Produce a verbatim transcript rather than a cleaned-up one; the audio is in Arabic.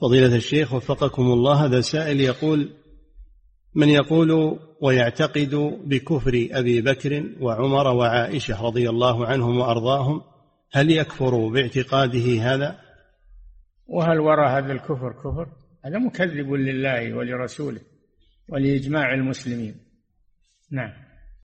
فضيلة الشيخ وفقكم الله، هذا سائل يقول: من يقول ويعتقد بكفر أبي بكر وعمر وعائشة رضي الله عنهم وأرضاهم هل يكفر باعتقاده هذا؟ وهل وراء هذا الكفر كفر؟ هذا مكذب لله ولرسوله ولإجماع المسلمين. نعم.